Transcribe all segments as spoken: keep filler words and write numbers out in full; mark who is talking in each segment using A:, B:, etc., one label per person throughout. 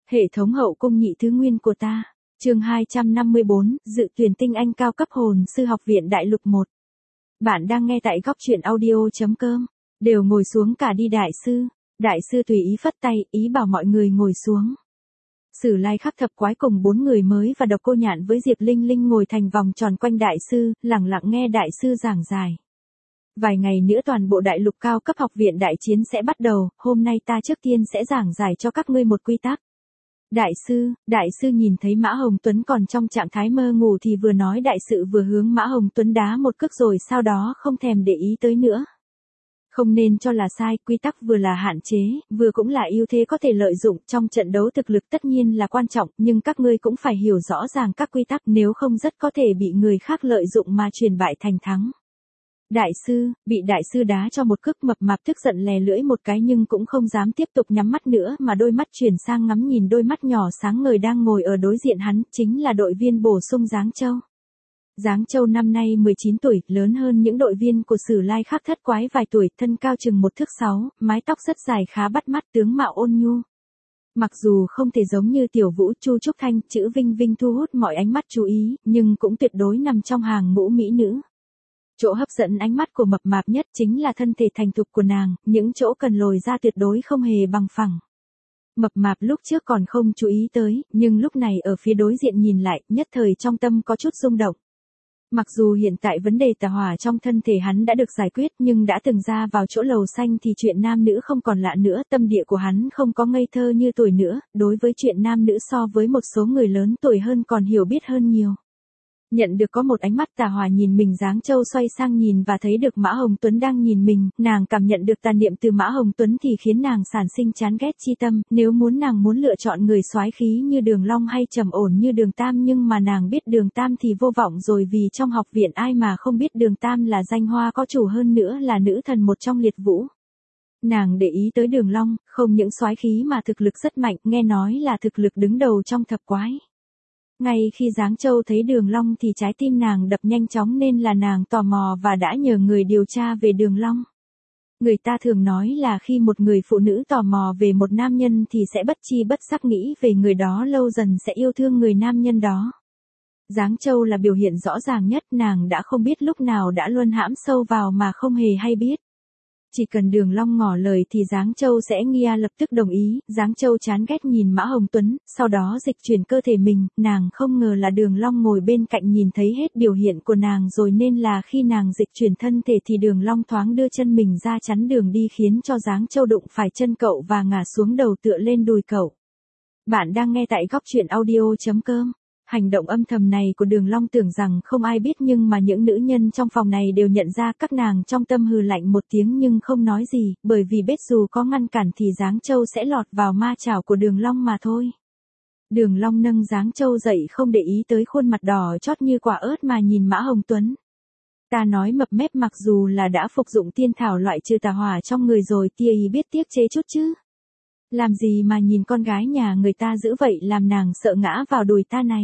A: Hệ thống hậu cung nhị thứ nguyên của ta. Chương hai trăm năm mươi bốn, dự tuyển tinh anh cao cấp hồn sư học viện đại lục một. Bạn đang nghe tại góc truyện audio chấm com. Đều ngồi xuống cả đi đại sư. Đại sư tùy ý phất tay, ý bảo mọi người ngồi xuống. Sử Lai Khắc thập quái cùng bốn người mới và Độc Cô Nhạn với Diệp Linh Linh ngồi thành vòng tròn quanh đại sư, lặng lặng nghe đại sư giảng giải. Vài ngày nữa toàn bộ đại lục cao cấp học viện đại chiến sẽ bắt đầu, hôm nay ta trước tiên sẽ giảng giải cho các ngươi một quy tắc. Đại sư, đại sư nhìn thấy Mã Hồng Tuấn còn trong trạng thái mơ ngủ thì vừa nói đại sự vừa hướng Mã Hồng Tuấn đá một cước rồi sau đó không thèm để ý tới nữa. Không nên cho là sai, quy tắc vừa là hạn chế, vừa cũng là ưu thế có thể lợi dụng, trong trận đấu thực lực tất nhiên là quan trọng, nhưng các ngươi cũng phải hiểu rõ ràng các quy tắc nếu không rất có thể bị người khác lợi dụng mà chuyển bại thành thắng. Đại sư, bị đại sư đá cho một cước mập mạp tức giận lè lưỡi một cái nhưng cũng không dám tiếp tục nhắm mắt nữa mà đôi mắt chuyển sang ngắm nhìn đôi mắt nhỏ sáng ngời đang ngồi ở đối diện hắn, chính là đội viên bổ sung Giáng Châu. Giáng Châu năm nay mười chín tuổi, lớn hơn những đội viên của Sử Lai Khắc thất quái vài tuổi, thân cao chừng một thước sáu, mái tóc rất dài khá bắt mắt, tướng mạo ôn nhu. Mặc dù không thể giống như Tiểu Vũ, Chu Trúc Thanh, chữ Vinh Vinh thu hút mọi ánh mắt chú ý, nhưng cũng tuyệt đối nằm trong hàng ngũ mỹ nữ. Chỗ hấp dẫn ánh mắt của mập mạp nhất chính là thân thể thành thục của nàng, những chỗ cần lồi ra tuyệt đối không hề bằng phẳng. Mập mạp lúc trước còn không chú ý tới, nhưng lúc này ở phía đối diện nhìn lại, nhất thời trong tâm có chút rung động. Mặc dù hiện tại vấn đề tà hỏa trong thân thể hắn đã được giải quyết nhưng đã từng ra vào chỗ lầu xanh thì chuyện nam nữ không còn lạ nữa, tâm địa của hắn không có ngây thơ như tuổi nữa, đối với chuyện nam nữ so với một số người lớn tuổi hơn còn hiểu biết hơn nhiều. Nhận được có một ánh mắt tà hỏa nhìn mình, Giáng Châu xoay sang nhìn và thấy được Mã Hồng Tuấn đang nhìn mình, nàng cảm nhận được tà niệm từ Mã Hồng Tuấn thì khiến nàng sản sinh chán ghét chi tâm, nếu muốn nàng muốn lựa chọn người soái khí như Đường Long hay trầm ổn như Đường Tam nhưng mà nàng biết Đường Tam thì vô vọng rồi vì trong học viện ai mà không biết Đường Tam là danh hoa có chủ hơn nữa là nữ thần một trong liệt vũ. Nàng để ý tới Đường Long, không những soái khí mà thực lực rất mạnh, nghe nói là thực lực đứng đầu trong thập quái. Ngay khi Giáng Châu thấy Đường Long thì trái tim nàng đập nhanh chóng nên là nàng tò mò và đã nhờ người điều tra về Đường Long. Người ta thường nói là khi một người phụ nữ tò mò về một nam nhân thì sẽ bất chi bất giác nghĩ về người đó, lâu dần sẽ yêu thương người nam nhân đó. Giáng Châu là biểu hiện rõ ràng nhất, nàng đã không biết lúc nào đã luân hãm sâu vào mà không hề hay biết. Chỉ cần Đường Long ngỏ lời thì Giáng Châu sẽ nghi lập tức đồng ý. Giáng Châu chán ghét nhìn Mã Hồng Tuấn, sau đó dịch chuyển cơ thể mình, nàng không ngờ là Đường Long ngồi bên cạnh nhìn thấy hết biểu hiện của nàng rồi nên là khi nàng dịch chuyển thân thể thì Đường Long thoáng đưa chân mình ra chắn đường đi khiến cho Giáng Châu đụng phải chân cậu và ngả xuống đầu tựa lên đùi cậu. Bạn đang nghe tại góc truyện audio chấm com. Hành động âm thầm này của Đường Long tưởng rằng không ai biết nhưng mà những nữ nhân trong phòng này đều nhận ra, các nàng trong tâm hừ lạnh một tiếng nhưng không nói gì, bởi vì biết dù có ngăn cản thì Giáng Châu sẽ lọt vào ma chảo của Đường Long mà thôi. Đường Long nâng Giáng Châu dậy không để ý tới khuôn mặt đỏ chót như quả ớt mà nhìn Mã Hồng Tuấn. Ta nói mập mép mặc dù là đã phục dụng tiên thảo loại trừ tà hỏa trong người rồi tia ý biết tiếc chế chút chứ. Làm gì mà nhìn con gái nhà người ta dữ vậy, làm nàng sợ ngã vào đùi ta này.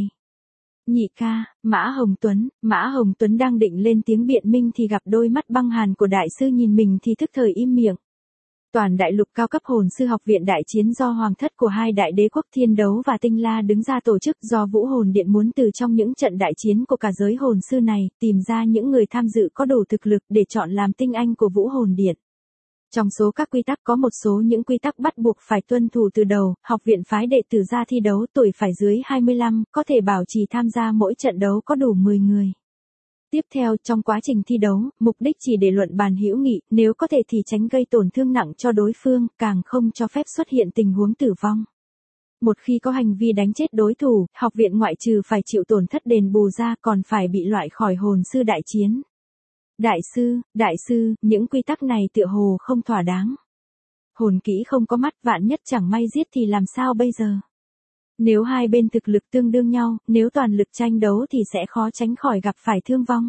A: Nhị ca, Mã Hồng Tuấn, Mã Hồng Tuấn đang định lên tiếng biện minh thì gặp đôi mắt băng hàn của đại sư nhìn mình thì thức thời im miệng. Toàn đại lục cao cấp hồn sư học viện đại chiến do hoàng thất của hai đại đế quốc Thiên Đấu và Tinh La đứng ra tổ chức, do Vũ Hồn Điện muốn từ trong những trận đại chiến của cả giới hồn sư này, tìm ra những người tham dự có đủ thực lực để chọn làm tinh anh của Vũ Hồn Điện. Trong số các quy tắc có một số những quy tắc bắt buộc phải tuân thủ từ đầu, học viện phái đệ tử ra thi đấu tuổi phải dưới hai mươi lăm, có thể bảo trì tham gia mỗi trận đấu có đủ mười người. Tiếp theo, trong quá trình thi đấu, mục đích chỉ để luận bàn hữu nghị, nếu có thể thì tránh gây tổn thương nặng cho đối phương, càng không cho phép xuất hiện tình huống tử vong. Một khi có hành vi đánh chết đối thủ, học viện ngoại trừ phải chịu tổn thất đền bù ra còn phải bị loại khỏi hồn sư đại chiến. Đại sư, đại sư, những quy tắc này tựa hồ không thỏa đáng. Hồn kỹ không có mắt, vạn nhất chẳng may giết thì làm sao bây giờ? Nếu hai bên thực lực tương đương nhau, nếu toàn lực tranh đấu thì sẽ khó tránh khỏi gặp phải thương vong.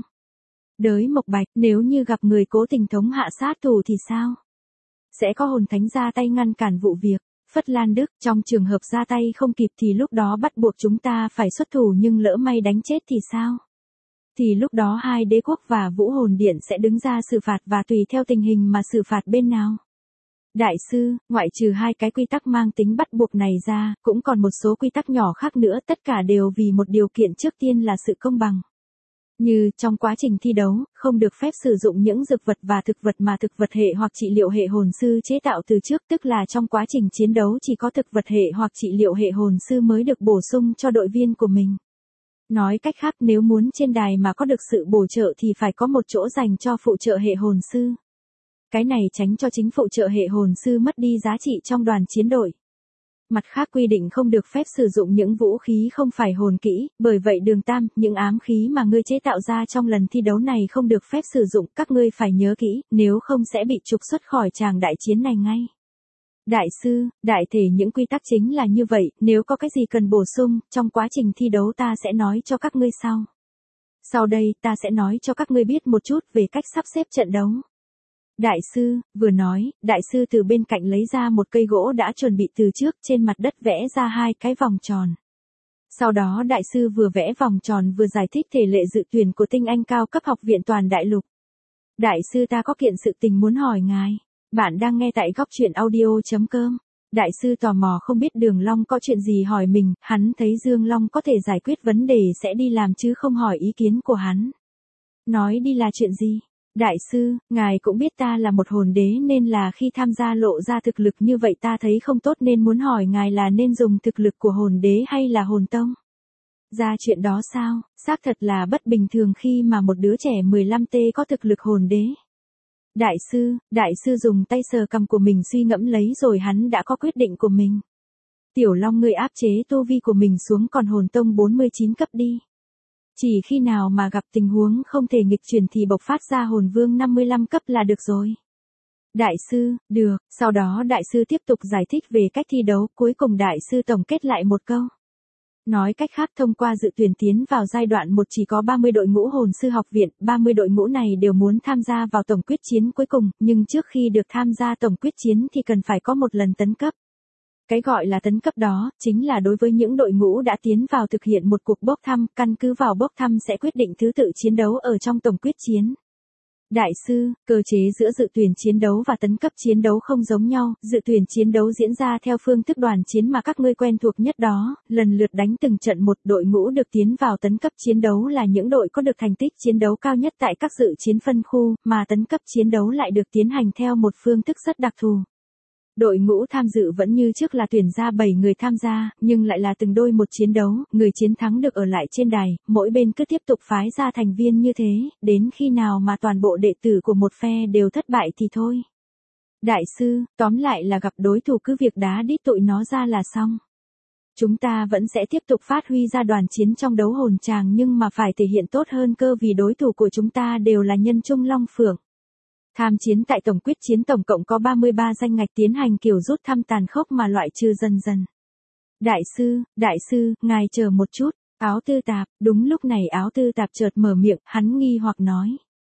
A: Đới Mộc Bạch, nếu như gặp người cố tình thống hạ sát thủ thì sao? Sẽ có hồn thánh ra tay ngăn cản vụ việc. Phất Lan Đức, trong trường hợp ra tay không kịp thì lúc đó bắt buộc chúng ta phải xuất thủ nhưng lỡ may đánh chết thì sao? Thì lúc đó hai đế quốc và Vũ Hồn Điện sẽ đứng ra xử phạt và tùy theo tình hình mà xử phạt bên nào. Đại sư, ngoại trừ hai cái quy tắc mang tính bắt buộc này ra, cũng còn một số quy tắc nhỏ khác nữa, tất cả đều vì một điều kiện trước tiên là sự công bằng. Như, trong quá trình thi đấu, không được phép sử dụng những dược vật và thực vật mà thực vật hệ hoặc trị liệu hệ hồn sư chế tạo từ trước, tức là trong quá trình chiến đấu chỉ có thực vật hệ hoặc trị liệu hệ hồn sư mới được bổ sung cho đội viên của mình. Nói cách khác, nếu muốn trên đài mà có được sự bổ trợ thì phải có một chỗ dành cho phụ trợ hệ hồn sư. Cái này tránh cho chính phụ trợ hệ hồn sư mất đi giá trị trong đoàn chiến đội. Mặt khác quy định không được phép sử dụng những vũ khí không phải hồn kỹ, bởi vậy Đường Tam, những ám khí mà ngươi chế tạo ra trong lần thi đấu này không được phép sử dụng, các ngươi phải nhớ kỹ, nếu không sẽ bị trục xuất khỏi tràng đại chiến này ngay. Đại sư, đại thể những quy tắc chính là như vậy, nếu có cái gì cần bổ sung, trong quá trình thi đấu ta sẽ nói cho các ngươi sau. Sau đây ta sẽ nói cho các ngươi biết một chút về cách sắp xếp trận đấu. Đại sư, vừa nói, đại sư từ bên cạnh lấy ra một cây gỗ đã chuẩn bị từ trước, trên mặt đất vẽ ra hai cái vòng tròn. Sau đó đại sư vừa vẽ vòng tròn vừa giải thích thể lệ dự tuyển của tinh anh cao cấp học viện toàn đại lục. Đại sư ta có kiện sự tình muốn hỏi ngài. Bạn đang nghe tại góc truyện audio chấm com. Đại sư tò mò không biết Đường Long có chuyện gì hỏi mình, hắn thấy Dương Long có thể giải quyết vấn đề sẽ đi làm chứ không hỏi ý kiến của hắn. Nói đi là chuyện gì? Đại sư, ngài cũng biết ta là một hồn đế nên là khi tham gia lộ ra thực lực như vậy ta thấy không tốt nên muốn hỏi ngài là nên dùng thực lực của hồn đế hay là hồn tông? Ra chuyện đó sao, xác thật là bất bình thường khi mà một đứa trẻ mười lăm tuổi có thực lực hồn đế. Đại sư, đại sư dùng tay sờ cằm của mình suy ngẫm lấy rồi hắn đã có quyết định của mình. Tiểu Long ngươi áp chế tu vi của mình xuống còn hồn tông bốn mươi chín cấp đi. Chỉ khi nào mà gặp tình huống không thể nghịch chuyển thì bộc phát ra hồn vương năm mươi lăm cấp là được rồi. Đại sư, được, sau đó đại sư tiếp tục giải thích về cách thi đấu, cuối cùng đại sư tổng kết lại một câu. Nói cách khác thông qua dự tuyển tiến vào giai đoạn một chỉ có ba mươi đội ngũ hồn sư học viện, ba mươi đội ngũ này đều muốn tham gia vào tổng quyết chiến cuối cùng, nhưng trước khi được tham gia tổng quyết chiến thì cần phải có một lần tấn cấp. Cái gọi là tấn cấp đó, chính là đối với những đội ngũ đã tiến vào thực hiện một cuộc bốc thăm, căn cứ vào bốc thăm sẽ quyết định thứ tự chiến đấu ở trong tổng quyết chiến. Đại sư, cơ chế giữa dự tuyển chiến đấu và tấn cấp chiến đấu không giống nhau, dự tuyển chiến đấu diễn ra theo phương thức đoàn chiến mà các ngươi quen thuộc nhất đó, lần lượt đánh từng trận một đội ngũ được tiến vào tấn cấp chiến đấu là những đội có được thành tích chiến đấu cao nhất tại các dự chiến phân khu, mà tấn cấp chiến đấu lại được tiến hành theo một phương thức rất đặc thù. Đội ngũ tham dự vẫn như trước là tuyển ra bảy người tham gia, nhưng lại là từng đôi một chiến đấu, người chiến thắng được ở lại trên đài, mỗi bên cứ tiếp tục phái ra thành viên như thế, đến khi nào mà toàn bộ đệ tử của một phe đều thất bại thì thôi. Đại sư, tóm lại là gặp đối thủ cứ việc đá đít tụi nó ra là xong. Chúng ta vẫn sẽ tiếp tục phát huy ra đoàn chiến trong đấu hồn tràng nhưng mà phải thể hiện tốt hơn cơ vì đối thủ của chúng ta đều là nhân trung long phượng. Tham chiến tại tổng quyết chiến tổng cộng có ba mươi ba danh ngạch tiến hành kiểu rút thăm tàn khốc mà loại trừ dần dần. Đại sư, đại sư, ngài chờ một chút, Áo Tư Tạp, đúng lúc này Áo Tư Tạp chợt mở miệng, hắn nghi hoặc nói.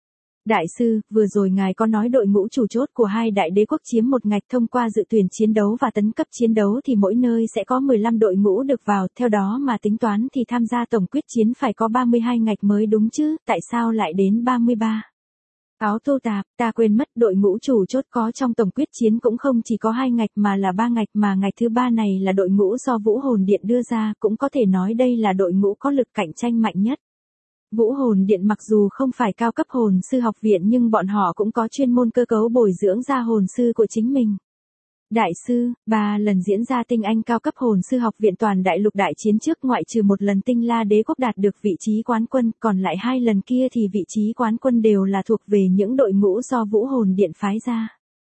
A: Đại sư, vừa rồi ngài có nói đội ngũ chủ chốt của hai đại đế quốc chiếm một ngạch thông qua dự tuyển chiến đấu và tấn cấp chiến đấu thì mỗi nơi sẽ có mười lăm đội ngũ được vào, theo đó mà tính toán thì tham gia tổng quyết chiến phải có ba mươi hai ngạch mới đúng chứ, tại sao lại đến ba mươi ba? Áo Tô Tạp, ta quên mất đội ngũ chủ chốt có trong tổng quyết chiến cũng không chỉ có hai ngạch mà là ba ngạch mà ngạch thứ ba này là đội ngũ do Vũ Hồn Điện đưa ra, cũng có thể nói đây là đội ngũ có lực cạnh tranh mạnh nhất. Vũ Hồn Điện mặc dù không phải cao cấp hồn sư học viện nhưng bọn họ cũng có chuyên môn cơ cấu bồi dưỡng ra hồn sư của chính mình. Đại sư, ba lần diễn ra tinh anh cao cấp hồn sư học viện toàn đại lục đại chiến trước ngoại trừ một lần Tinh La Đế quốc đạt được vị trí quán quân, còn lại hai lần kia thì vị trí quán quân đều là thuộc về những đội ngũ do Vũ Hồn Điện phái ra.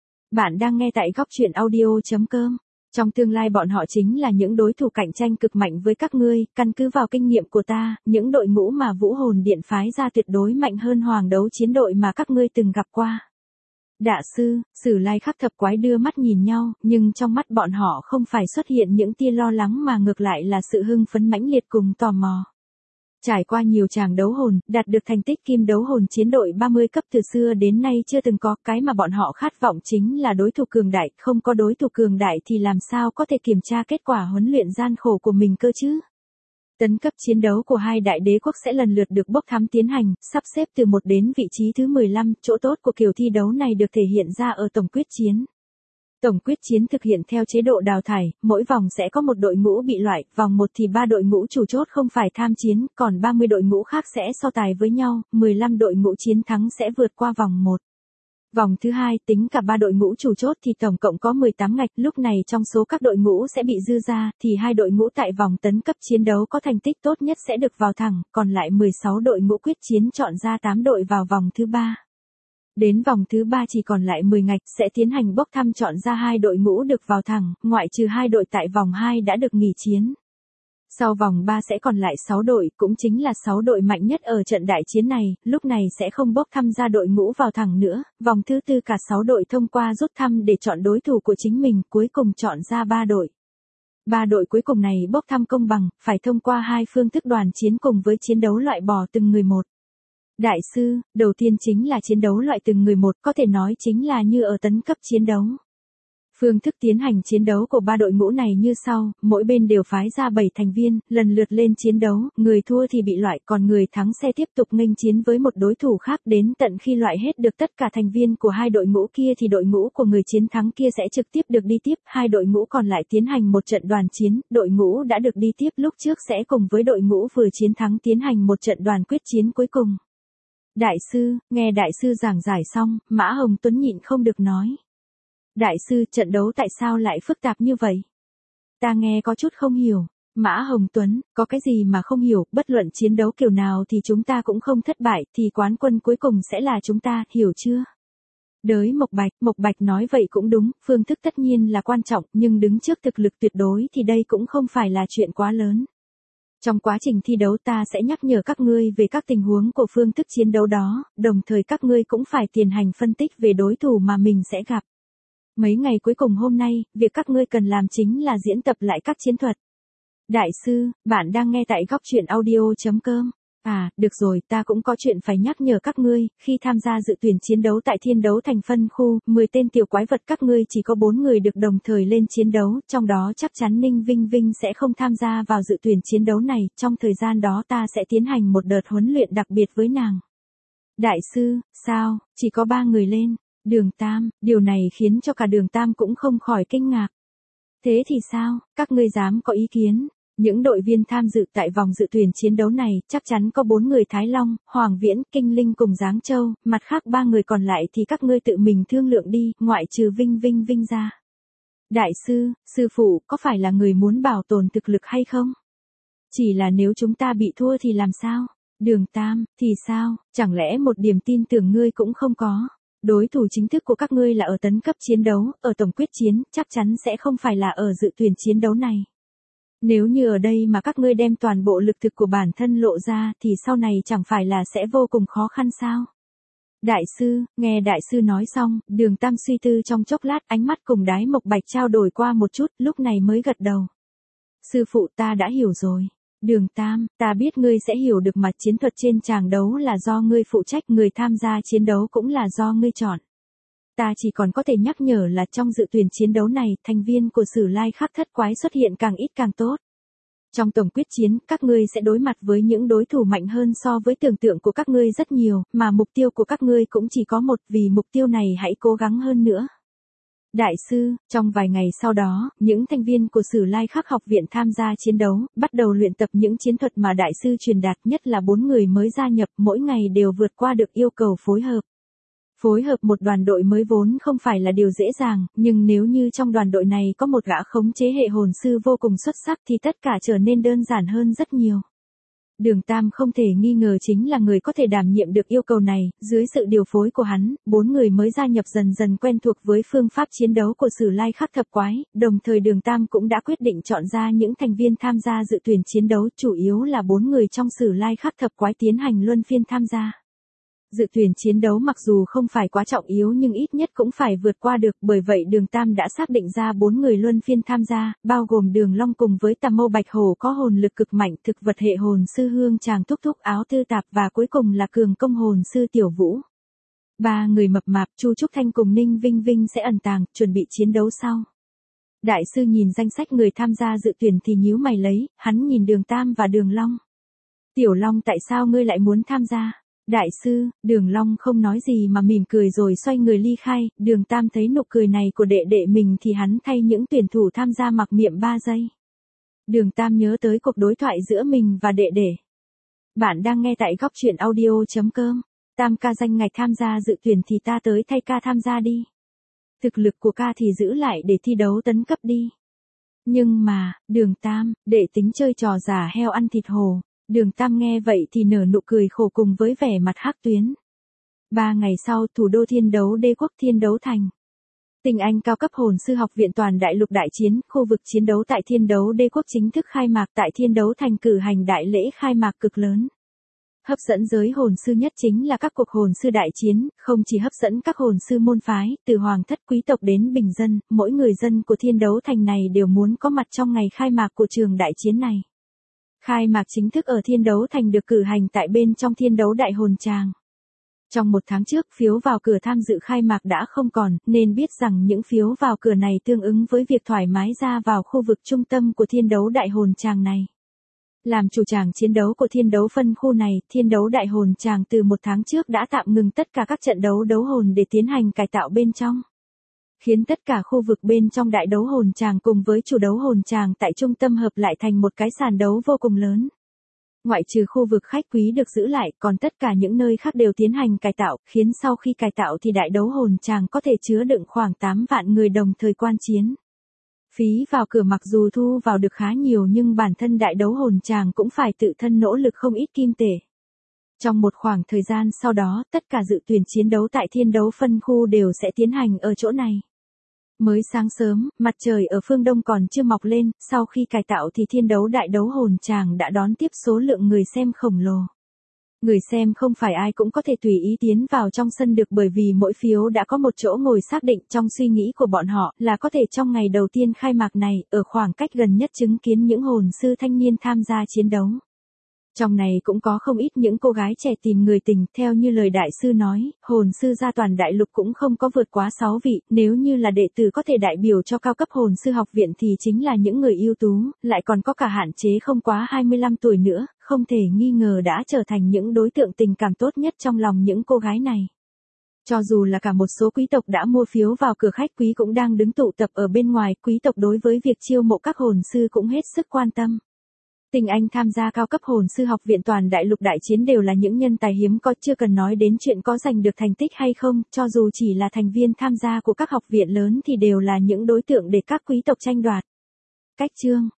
A: Bạn đang nghe tại góc truyện audio chấm com. Trong tương lai bọn họ chính là những đối thủ cạnh tranh cực mạnh với các ngươi, căn cứ vào kinh nghiệm của ta, những đội ngũ mà Vũ Hồn Điện phái ra tuyệt đối mạnh hơn hoàng đấu chiến đội mà các ngươi từng gặp qua. Đạ sư, Sử Lai Khắc thập quái đưa mắt nhìn nhau, nhưng trong mắt bọn họ không phải xuất hiện những tia lo lắng mà ngược lại là sự hưng phấn mãnh liệt cùng tò mò. Trải qua nhiều tràng đấu hồn, đạt được thành tích kim đấu hồn chiến đội ba mươi cấp từ xưa đến nay chưa từng có, cái mà bọn họ khát vọng chính là đối thủ cường đại, không có đối thủ cường đại thì làm sao có thể kiểm tra kết quả huấn luyện gian khổ của mình cơ chứ. Tấn cấp chiến đấu của hai đại đế quốc sẽ lần lượt được bốc thăm tiến hành, sắp xếp từ một đến vị trí thứ mười lăm, chỗ tốt của kiểu thi đấu này được thể hiện ra ở tổng quyết chiến. Tổng quyết chiến thực hiện theo chế độ đào thải, mỗi vòng sẽ có một đội ngũ bị loại, vòng một thì ba đội ngũ chủ chốt không phải tham chiến, còn ba mươi đội ngũ khác sẽ so tài với nhau, mười lăm đội ngũ chiến thắng sẽ vượt qua vòng một. Vòng thứ hai tính cả ba đội ngũ chủ chốt thì tổng cộng có mười tám ngạch, lúc này trong số các đội ngũ sẽ bị dư ra, thì hai đội ngũ tại vòng tấn cấp chiến đấu có thành tích tốt nhất sẽ được vào thẳng, còn lại mười sáu đội ngũ quyết chiến chọn ra tám đội vào vòng thứ ba. Đến vòng thứ ba chỉ còn lại mười ngạch, sẽ tiến hành bốc thăm chọn ra hai đội ngũ được vào thẳng, ngoại trừ hai đội tại vòng hai đã được nghỉ chiến. Sau vòng ba sẽ còn lại sáu đội, cũng chính là sáu đội mạnh nhất ở trận đại chiến này, lúc này sẽ không bốc thăm ra đội ngũ vào thẳng nữa, vòng thứ tư cả sáu đội thông qua rút thăm để chọn đối thủ của chính mình, cuối cùng chọn ra ba đội. Ba đội cuối cùng này bốc thăm công bằng, phải thông qua hai phương thức đoàn chiến cùng với chiến đấu loại bỏ từng người một. Đại sư, đầu tiên chính là chiến đấu loại từng người một, có thể nói chính là như ở tấn cấp chiến đấu. Phương thức tiến hành chiến đấu của ba đội ngũ này như sau, mỗi bên đều phái ra bảy thành viên, lần lượt lên chiến đấu, người thua thì bị loại, còn người thắng sẽ tiếp tục nghênh chiến với một đối thủ khác đến tận khi loại hết được tất cả thành viên của hai đội ngũ kia thì đội ngũ của người chiến thắng kia sẽ trực tiếp được đi tiếp, hai đội ngũ còn lại tiến hành một trận đoàn chiến, đội ngũ đã được đi tiếp lúc trước sẽ cùng với đội ngũ vừa chiến thắng tiến hành một trận đoàn quyết chiến cuối cùng. Đại sư, nghe đại sư giảng giải xong, Mã Hồng Tuấn nhịn không được nói. Đại sư, trận đấu tại sao lại phức tạp như vậy? Ta nghe có chút không hiểu. Mã Hồng Tuấn, có cái gì mà không hiểu, bất luận chiến đấu kiểu nào thì chúng ta cũng không thất bại, thì quán quân cuối cùng sẽ là chúng ta, hiểu chưa? Đới Mộc Bạch, Mộc Bạch nói vậy cũng đúng, phương thức tất nhiên là quan trọng, nhưng đứng trước thực lực tuyệt đối thì đây cũng không phải là chuyện quá lớn. Trong quá trình thi đấu ta sẽ nhắc nhở các ngươi về các tình huống của phương thức chiến đấu đó, đồng thời các ngươi cũng phải tiến hành phân tích về đối thủ mà mình sẽ gặp. Mấy ngày cuối cùng hôm nay, việc các ngươi cần làm chính là diễn tập lại các chiến thuật. Đại sư, bạn đang nghe tại góc truyện audio chấm com. À, được rồi, ta cũng có chuyện phải nhắc nhở các ngươi, khi tham gia dự tuyển chiến đấu tại thiên đấu thành phân khu, mười tên tiểu quái vật các ngươi chỉ có bốn người được đồng thời lên chiến đấu, trong đó chắc chắn Ninh Vinh Vinh sẽ không tham gia vào dự tuyển chiến đấu này, trong thời gian đó ta sẽ tiến hành một đợt huấn luyện đặc biệt với nàng. Đại sư, sao, chỉ có ba người lên, Đường Tam, điều này khiến cho cả Đường Tam cũng không khỏi kinh ngạc. Thế thì sao, các ngươi dám có ý kiến? Những đội viên tham dự tại vòng dự tuyển chiến đấu này, chắc chắn có bốn người Thái Long, Hoàng Viễn, Kinh Linh cùng Giáng Châu, mặt khác ba người còn lại thì các ngươi tự mình thương lượng đi, ngoại trừ Vinh Vinh Vinh ra. Đại sư, sư phụ, có phải là người muốn bảo tồn thực lực hay không? Chỉ là nếu chúng ta bị thua thì làm sao? Đường Tam, thì sao, chẳng lẽ một điểm tin tưởng ngươi cũng không có? Đối thủ chính thức của các ngươi là ở tấn cấp chiến đấu, ở tổng quyết chiến, chắc chắn sẽ không phải là ở dự tuyển chiến đấu này. Nếu như ở đây mà các ngươi đem toàn bộ lực thực của bản thân lộ ra thì sau này chẳng phải là sẽ vô cùng khó khăn sao? Đại sư, nghe đại sư nói xong, Đường Tam suy tư trong chốc lát, ánh mắt cùng Đái Mộc Bạch trao đổi qua một chút, lúc này mới gật đầu. Sư phụ, ta đã hiểu rồi. Đường Tam, ta biết ngươi sẽ hiểu được mặt chiến thuật trên tràng đấu là do ngươi phụ trách, người tham gia chiến đấu cũng là do ngươi chọn. Ta chỉ còn có thể nhắc nhở là trong dự tuyển chiến đấu này, thành viên của Sử Lai Khắc Thất Quái xuất hiện càng ít càng tốt. Trong tổng quyết chiến, các ngươi sẽ đối mặt với những đối thủ mạnh hơn so với tưởng tượng của các ngươi rất nhiều, mà mục tiêu của các ngươi cũng chỉ có một, vì mục tiêu này hãy cố gắng hơn nữa. Đại sư, trong vài ngày sau đó, những thành viên của Sử Lai Khắc học viện tham gia chiến đấu, bắt đầu luyện tập những chiến thuật mà đại sư truyền đạt, nhất là bốn người mới gia nhập, mỗi ngày đều vượt qua được yêu cầu phối hợp. Phối hợp một đoàn đội mới vốn không phải là điều dễ dàng, nhưng nếu như trong đoàn đội này có một gã khống chế hệ hồn sư vô cùng xuất sắc thì tất cả trở nên đơn giản hơn rất nhiều. Đường Tam không thể nghi ngờ chính là người có thể đảm nhiệm được yêu cầu này, dưới sự điều phối của hắn, bốn người mới gia nhập dần dần quen thuộc với phương pháp chiến đấu của Sử Lai Khắc Thập Quái, đồng thời Đường Tam cũng đã quyết định chọn ra những thành viên tham gia dự tuyển chiến đấu, chủ yếu là bốn người trong Sử Lai Khắc Thập Quái tiến hành luân phiên tham gia. Dự tuyển chiến đấu mặc dù không phải quá trọng yếu nhưng ít nhất cũng phải vượt qua được, bởi vậy Đường Tam đã xác định ra bốn người luân phiên tham gia, bao gồm Đường Long cùng với Tà Mâu Bạch Hổ có hồn lực cực mạnh, thực vật hệ hồn sư Hương Tràng Thúc Thúc Áo Tư Tạp và cuối cùng là cường công hồn sư Tiểu Vũ. Ba người mập mạp Chu Trúc Thanh cùng Ninh Vinh Vinh sẽ ẩn tàng, chuẩn bị chiến đấu sau. Đại sư nhìn danh sách người tham gia dự tuyển thì nhíu mày lấy, hắn nhìn Đường Tam và Đường Long. Tiểu Long, tại sao ngươi lại muốn tham gia? Đại sư, Đường Long không nói gì mà mỉm cười rồi xoay người ly khai, Đường Tam thấy nụ cười này của đệ đệ mình thì hắn thay những tuyển thủ tham gia mặc niệm ba giây. Đường Tam nhớ tới cuộc đối thoại giữa mình và đệ đệ. Bạn đang nghe tại góc truyện audio.com. Tam ca danh ngạch tham gia dự tuyển thì ta tới thay ca tham gia đi. Thực lực của ca thì giữ lại để thi đấu tấn cấp đi. Nhưng mà, Đường Tam, đệ tính chơi trò giả heo ăn thịt hổ. Đường Tam nghe vậy thì nở nụ cười khổ cùng với vẻ mặt hắc tuyến. Ba ngày sau, thủ đô thiên đấu đế quốc Thiên Đấu Thành. Tinh Anh cao cấp hồn sư học viện toàn đại lục đại chiến, khu vực chiến đấu tại Thiên Đấu Đế quốc chính thức khai mạc tại Thiên Đấu Thành cử hành đại lễ khai mạc cực lớn. Hấp dẫn giới hồn sư nhất chính là các cuộc hồn sư đại chiến, không chỉ hấp dẫn các hồn sư môn phái, từ hoàng thất quý tộc đến bình dân, mỗi người dân của Thiên Đấu Thành này đều muốn có mặt trong ngày khai mạc của trường đại chiến này. Khai mạc chính thức ở Thiên Đấu Thành được cử hành tại bên trong Thiên Đấu Đại Hồn Tràng. Trong một tháng trước, phiếu vào cửa tham dự khai mạc đã không còn, nên biết rằng những phiếu vào cửa này tương ứng với việc thoải mái ra vào khu vực trung tâm của Thiên Đấu Đại Hồn Tràng này. Làm chủ tràng chiến đấu của Thiên Đấu phân khu này, Thiên Đấu Đại Hồn Tràng từ một tháng trước đã tạm ngừng tất cả các trận đấu đấu hồn để tiến hành cải tạo bên trong. Khiến tất cả khu vực bên trong đại đấu hồn tràng cùng với chủ đấu hồn tràng tại trung tâm hợp lại thành một cái sàn đấu vô cùng lớn. Ngoại trừ khu vực khách quý được giữ lại, còn tất cả những nơi khác đều tiến hành cải tạo, khiến sau khi cải tạo thì đại đấu hồn tràng có thể chứa đựng khoảng tám vạn người đồng thời quan chiến. Phí vào cửa mặc dù thu vào được khá nhiều nhưng bản thân đại đấu hồn tràng cũng phải tự thân nỗ lực không ít kim tệ. Trong một khoảng thời gian sau đó, tất cả dự tuyển chiến đấu tại Thiên Đấu phân khu đều sẽ tiến hành ở chỗ này. Mới sáng sớm, mặt trời ở phương Đông còn chưa mọc lên, sau khi cải tạo thì Thiên Đấu Đại Đấu Hồn Tràng đã đón tiếp số lượng người xem khổng lồ. Người xem không phải ai cũng có thể tùy ý tiến vào trong sân được bởi vì mỗi phiếu đã có một chỗ ngồi xác định. Trong suy nghĩ của bọn họ là có thể trong ngày đầu tiên khai mạc này, ở khoảng cách gần nhất chứng kiến những hồn sư thanh niên tham gia chiến đấu. Trong này cũng có không ít những cô gái trẻ tìm người tình, theo như lời đại sư nói, hồn sư gia toàn đại lục cũng không có vượt quá sáu vị, nếu như là đệ tử có thể đại biểu cho cao cấp hồn sư học viện thì chính là những người ưu tú, lại còn có cả hạn chế không quá hai mươi lăm tuổi nữa, không thể nghi ngờ đã trở thành những đối tượng tình cảm tốt nhất trong lòng những cô gái này. Cho dù là cả một số quý tộc đã mua phiếu vào cửa khách quý cũng đang đứng tụ tập ở bên ngoài, quý tộc đối với việc chiêu mộ các hồn sư cũng hết sức quan tâm. Tinh Anh tham gia cao cấp hồn sư học viện toàn đại lục đại chiến đều là những nhân tài hiếm có, chưa cần nói đến chuyện có giành được thành tích hay không, cho dù chỉ là thành viên tham gia của các học viện lớn thì đều là những đối tượng để các quý tộc tranh đoạt. Cách chương,